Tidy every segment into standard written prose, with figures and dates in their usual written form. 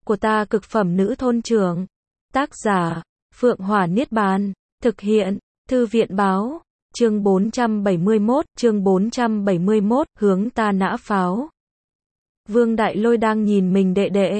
của ta cực phẩm nữ thôn trưởng. Tác giả, Phượng Hỏa Niết Bàn. Thực hiện, Thư viện Báo. Chương 471, hướng ta nã pháo. Vương Đại Lôi đang nhìn mình đệ đệ.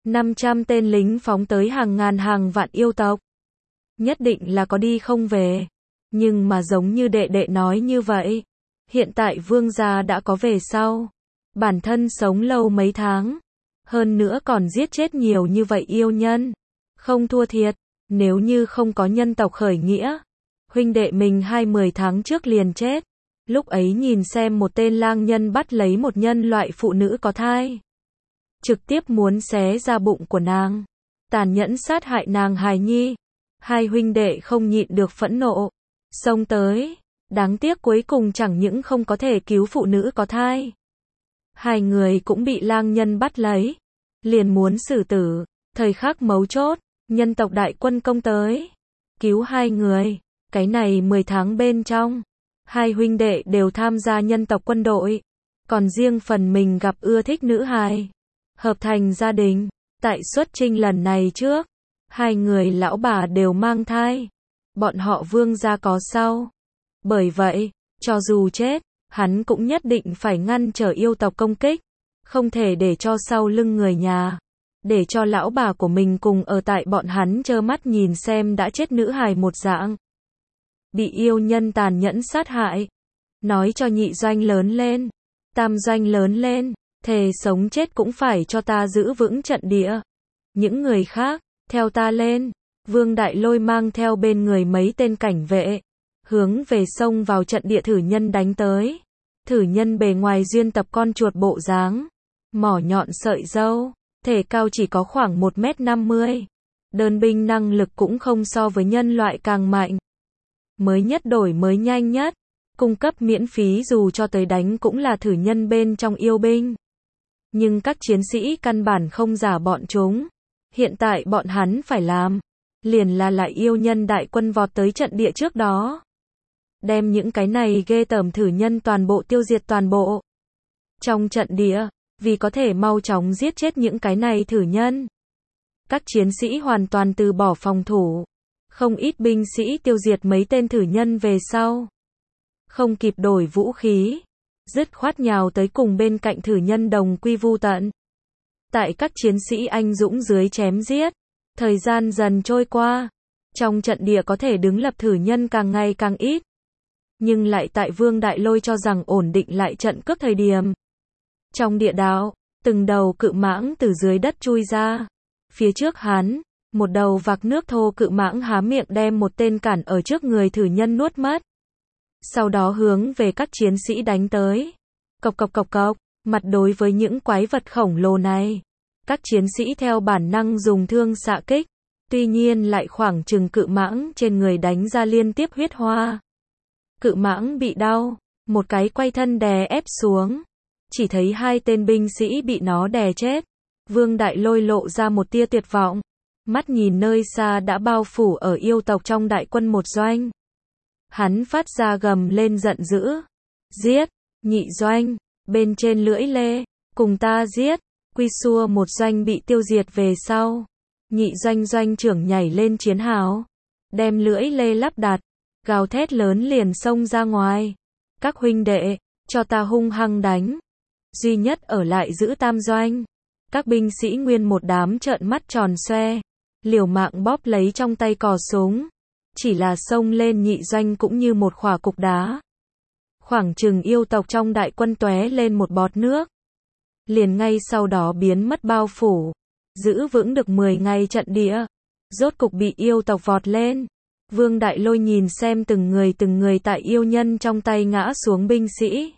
500 tên lính phóng tới hàng ngàn hàng vạn yêu tộc. Nhất định là có đi không về. Nhưng mà giống như đệ đệ nói như vậy. Hiện tại vương gia đã có về sau. Bản thân sống lâu mấy tháng. Hơn nữa còn giết chết nhiều như vậy yêu nhân. Không thua thiệt. Nếu như không có nhân tộc khởi nghĩa. Huynh đệ mình 20 tháng trước liền chết. Lúc ấy nhìn xem một tên lang nhân bắt lấy một nhân loại phụ nữ có thai. Trực tiếp muốn xé ra bụng của nàng. Tàn nhẫn sát hại nàng hài nhi. Hai huynh đệ không nhịn được phẫn nộ. Xông tới. Đáng tiếc cuối cùng chẳng những không có thể cứu phụ nữ có thai. Hai người cũng bị lang nhân bắt lấy. Liền muốn xử tử. Thời khắc mấu chốt. Nhân tộc đại quân công tới. Cứu hai người. Cái này 10 tháng bên trong. Hai huynh đệ đều tham gia nhân tộc quân đội. Còn riêng phần mình gặp ưa thích nữ hài. Hợp thành gia đình. Tại xuất chinh lần này trước. Hai người lão bà đều mang thai. Bọn họ vương gia có sau. Bởi vậy, cho dù chết, hắn cũng nhất định phải ngăn trở yêu tộc công kích. Không thể để cho sau lưng người nhà. Để cho lão bà của mình cùng ở tại bọn hắn trơ mắt nhìn xem đã chết nữ hài một dạng. Bị yêu nhân tàn nhẫn sát hại. Nói cho nhị doanh lớn lên. Tam doanh lớn lên. Thề sống chết cũng phải cho ta giữ vững trận địa. Những người khác, theo ta lên. Vương Đại Lôi mang theo bên người mấy tên cảnh vệ. Hướng về sông vào trận địa thử nhân đánh tới. Thử nhân bề ngoài duyên tập con chuột bộ dáng. Mỏ nhọn sợi râu. Thể cao chỉ có khoảng 1m50. Đơn binh năng lực cũng không so với nhân loại càng mạnh. Mới nhất đổi mới nhanh nhất. Cung cấp miễn phí dù cho tới đánh cũng là thử nhân bên trong yêu binh. Nhưng các chiến sĩ căn bản không giả bọn chúng. Hiện tại bọn hắn phải làm. Liền là lại yêu nhân đại quân vọt tới trận địa trước đó. Đem những cái này ghê tởm thử nhân toàn bộ tiêu diệt toàn bộ. Trong trận địa, vì có thể mau chóng giết chết những cái này thử nhân. Các chiến sĩ hoàn toàn từ bỏ phòng thủ. Không ít binh sĩ tiêu diệt mấy tên thử nhân về sau. Không kịp đổi vũ khí. Dứt khoát nhào tới cùng bên cạnh thử nhân đồng quy vu tận. Tại các chiến sĩ anh dũng dưới chém giết. Thời gian dần trôi qua. Trong trận địa có thể đứng lập thử nhân càng ngày càng ít. Nhưng lại tại Vương Đại Lôi cho rằng ổn định lại trận cướp thời điểm. Trong địa đạo, từng đầu cự mãng từ dưới đất chui ra. Phía trước hắn, một đầu vạc nước thô cự mãng há miệng đem một tên cản ở trước người thử nhân nuốt mất. Sau đó hướng về các chiến sĩ đánh tới. Cộc cộc cộc cộc, mặt đối với những quái vật khổng lồ này. Các chiến sĩ theo bản năng dùng thương xạ kích. Tuy nhiên lại khoảng chừng cự mãng trên người đánh ra liên tiếp huyết hoa. Cự mãng bị đau, một cái quay thân đè ép xuống. Chỉ thấy hai tên binh sĩ bị nó đè chết. Vương Đại Lôi lộ ra một tia tuyệt vọng. Mắt nhìn nơi xa đã bao phủ ở yêu tộc trong đại quân một doanh. Hắn phát ra gầm lên giận dữ. Giết, nhị doanh, bên trên lưỡi lê, cùng ta giết. Quy xua một doanh bị tiêu diệt về sau. Nhị doanh doanh trưởng nhảy lên chiến hào. Đem lưỡi lê lắp đặt. Gào thét lớn liền xông ra ngoài. Các huynh đệ, cho ta hung hăng đánh. Duy nhất ở lại giữ tam doanh. Các binh sĩ nguyên một đám trợn mắt tròn xoe. Liều mạng bóp lấy trong tay cò súng. Chỉ là xông lên nhị doanh cũng như một khỏa cục đá. Khoảng chừng yêu tộc trong đại quân tóe lên một bọt nước. Liền ngay sau đó biến mất bao phủ. Giữ vững được 10 ngày trận địa. Rốt cục bị yêu tộc vọt lên. Vương Đại Lôi nhìn xem từng người tại yêu nhân trong tay ngã xuống binh sĩ.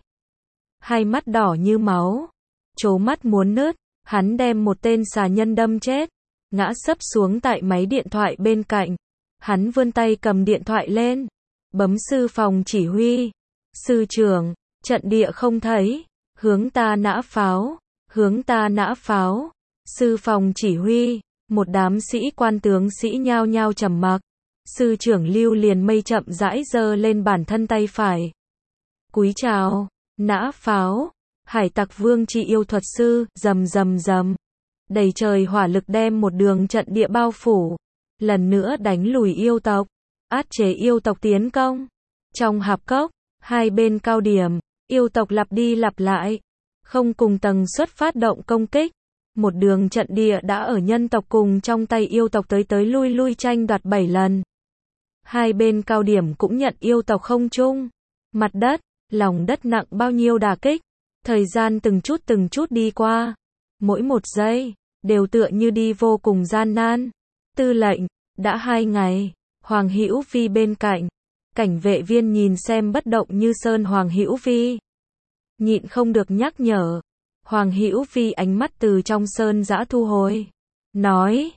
Hai mắt đỏ như máu. Trố mắt muốn nứt. Hắn đem một tên xà nhân đâm chết. Ngã sấp xuống tại máy điện thoại bên cạnh. Hắn vươn tay cầm điện thoại lên. Bấm sư phòng chỉ huy. Sư trưởng, trận địa không thấy. Hướng ta nã pháo. Hướng ta nã pháo. Sư phòng chỉ huy. Một đám sĩ quan tướng sĩ nhao nhao trầm mặc. Sư trưởng Lưu liền mây chậm rãi giơ lên bản thân tay phải. Cúi chào. Nã pháo. Hải tặc vương trị yêu thuật sư. Rầm rầm rầm. đầy trời hỏa lực đem một đường trận địa bao phủ, lần nữa đánh lùi yêu tộc, áp chế yêu tộc tiến công. Trong hạp cốc, hai bên cao điểm, yêu tộc lặp đi lặp lại, không cùng tầng suất phát động công kích. Một đường trận địa đã ở nhân tộc cùng trong tay yêu tộc tới tới lui lui tranh đoạt 7 lần. Hai bên cao điểm cũng nhận yêu tộc không chung, mặt đất, lòng đất nặng bao nhiêu đả kích. Thời gian từng chút đi qua, mỗi một giây, đều tựa như đi vô cùng gian nan. Tư lệnh, đã 2 ngày, Hoàng Hữu Vi bên cạnh, cảnh vệ viên nhìn xem bất động như sơn Hoàng Hữu Vi. Nhịn không được nhắc nhở, Hoàng Hữu Vi ánh mắt từ trong sơn dã thu hồi. Nói,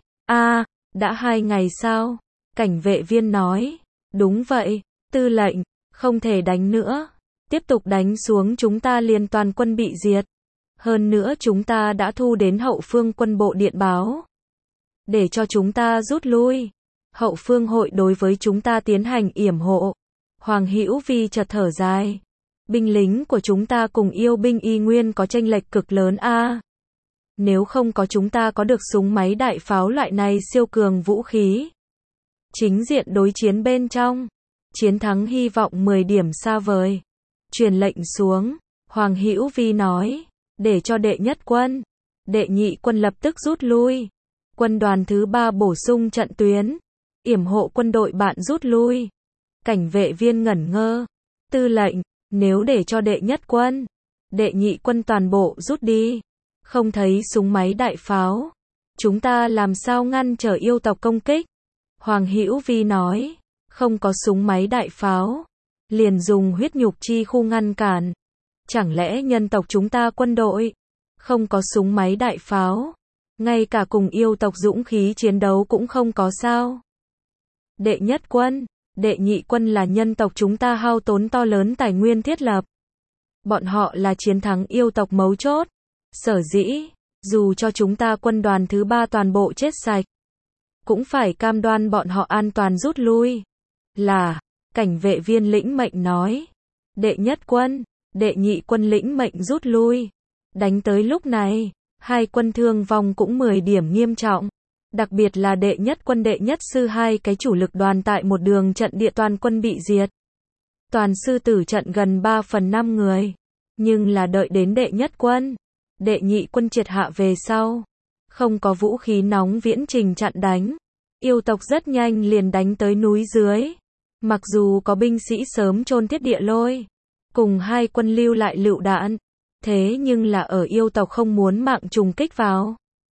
đã 2 ngày sao? Cảnh vệ viên nói, đúng vậy, tư lệnh, không thể đánh nữa. Tiếp tục đánh xuống chúng ta liền toàn quân bị diệt. Hơn nữa chúng ta đã thu đến hậu phương quân bộ điện báo, để cho chúng ta rút lui. Hậu phương hội đối với chúng ta tiến hành yểm hộ. Hoàng Hữu Vi chợt thở dài. Binh lính của chúng ta cùng yêu binh y nguyên có chênh lệch cực lớn a. Nếu không có chúng ta có được súng máy đại pháo loại này siêu cường vũ khí, chính diện đối chiến bên trong, chiến thắng hy vọng 10 điểm xa vời. Truyền lệnh xuống, Hoàng Hữu Vi nói, để cho đệ nhất quân, đệ nhị quân lập tức rút lui. Quân đoàn thứ 3 bổ sung trận tuyến, yểm hộ quân đội bạn rút lui. Cảnh vệ viên ngẩn ngơ. Tư lệnh, nếu để cho đệ nhất quân, đệ nhị quân toàn bộ rút đi, không thấy súng máy đại pháo, chúng ta làm sao ngăn trở yêu tộc công kích? Hoàng Hữu Vi nói, không có súng máy đại pháo, liền dùng huyết nhục chi khu ngăn cản. Chẳng lẽ nhân tộc chúng ta quân đội không có súng máy đại pháo, ngay cả cùng yêu tộc dũng khí chiến đấu cũng không có sao? Đệ nhất quân, đệ nhị quân là nhân tộc chúng ta hao tốn to lớn tài nguyên thiết lập. Bọn họ là chiến thắng yêu tộc mấu chốt. Sở dĩ, dù cho chúng ta quân đoàn thứ 3 toàn bộ chết sạch, cũng phải cam đoan bọn họ an toàn rút lui. Là, cảnh vệ viên lĩnh mệnh nói. Đệ nhất quân, đệ nhị quân lĩnh mệnh rút lui. Đánh tới lúc này, hai quân thương vong cũng 10 điểm nghiêm trọng. Đặc biệt là đệ nhất quân đệ nhất sư hai cái chủ lực đoàn tại một đường trận địa toàn quân bị diệt. Toàn sư tử trận gần 3/5 người. Nhưng là đợi đến đệ nhất quân, đệ nhị quân triệt hạ về sau, không có vũ khí nóng viễn trình chặn đánh. Yêu tộc rất nhanh liền đánh tới núi dưới. Mặc dù có binh sĩ sớm chôn thiết địa lôi, cùng hai quân lưu lại lựu đạn, thế nhưng là ở yêu tộc không muốn mạng trùng kích vào.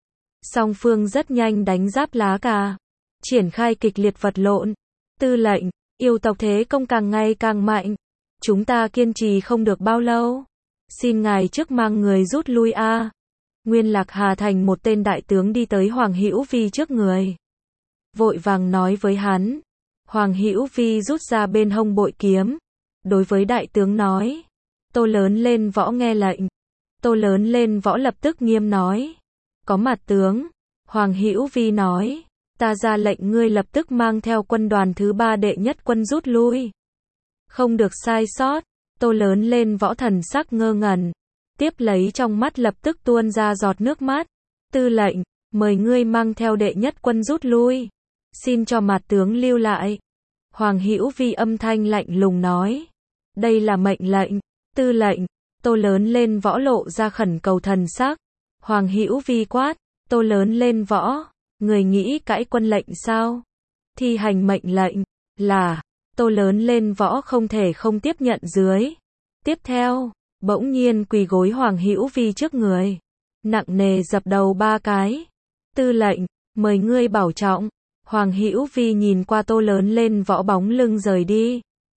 Song phương rất nhanh đánh giáp lá cà, triển khai kịch liệt vật lộn. Tư lệnh, yêu tộc thế công càng ngày càng mạnh, chúng ta kiên trì không được bao lâu. Xin ngài trước mang người rút lui a. Nguyên Lạc Hà Thành một tên đại tướng đi tới Hoàng Hữu Vi trước người, vội vàng nói với hắn. Hoàng Hữu Vi rút ra bên hông bội kiếm, đối với đại tướng nói, Tô Lớn Lên Võ nghe lệnh. Tô Lớn Lên Võ lập tức nghiêm nói, có mặt tướng. Hoàng Hữu Vi nói, ta ra lệnh ngươi lập tức mang theo quân đoàn thứ 3 đệ nhất quân rút lui. Không được sai sót. Tô Lớn Lên Võ thần sắc ngơ ngẩn, tiếp lấy trong mắt lập tức tuôn ra giọt nước mắt. Tư lệnh, mời ngươi mang theo đệ nhất quân rút lui, xin cho mặt tướng lưu lại. Hoàng Hữu Vi âm thanh lạnh lùng nói, đây là mệnh lệnh. Tư lệnh. Tô Lớn Lên Võ lộ ra khẩn cầu thần sắc. Hoàng Hữu Vi quát, Tô Lớn Lên Võ, người nghĩ cãi quân lệnh sao? Thi hành mệnh lệnh. Là. Tô Lớn Lên Võ không thể không tiếp nhận dưới. Tiếp theo, bỗng nhiên quỳ gối Hoàng Hữu Vi trước người, nặng nề dập đầu 3 cái. Tư lệnh, mời ngươi bảo trọng. Hoàng Hữu Vi nhìn qua Tô Lớn Lên Võ bóng lưng rời đi,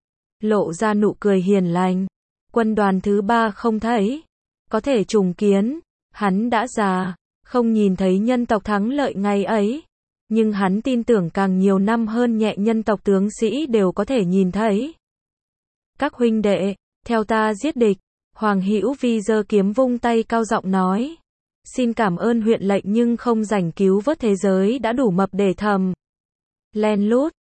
lộ ra nụ cười hiền lành. Quân đoàn thứ 3 không thấy có thể trùng kiến, hắn đã già, không nhìn thấy nhân tộc thắng lợi ngày ấy, nhưng hắn tin tưởng càng nhiều năm hơn nhẹ nhân tộc tướng sĩ đều có thể nhìn thấy. Các huynh đệ, theo ta giết địch. Hoàng Hữu Vi giơ kiếm vung tay cao giọng nói, xin cảm ơn huyện lệnh nhưng không rảnh cứu vớt thế giới đã đủ mập để thầm. Len lút,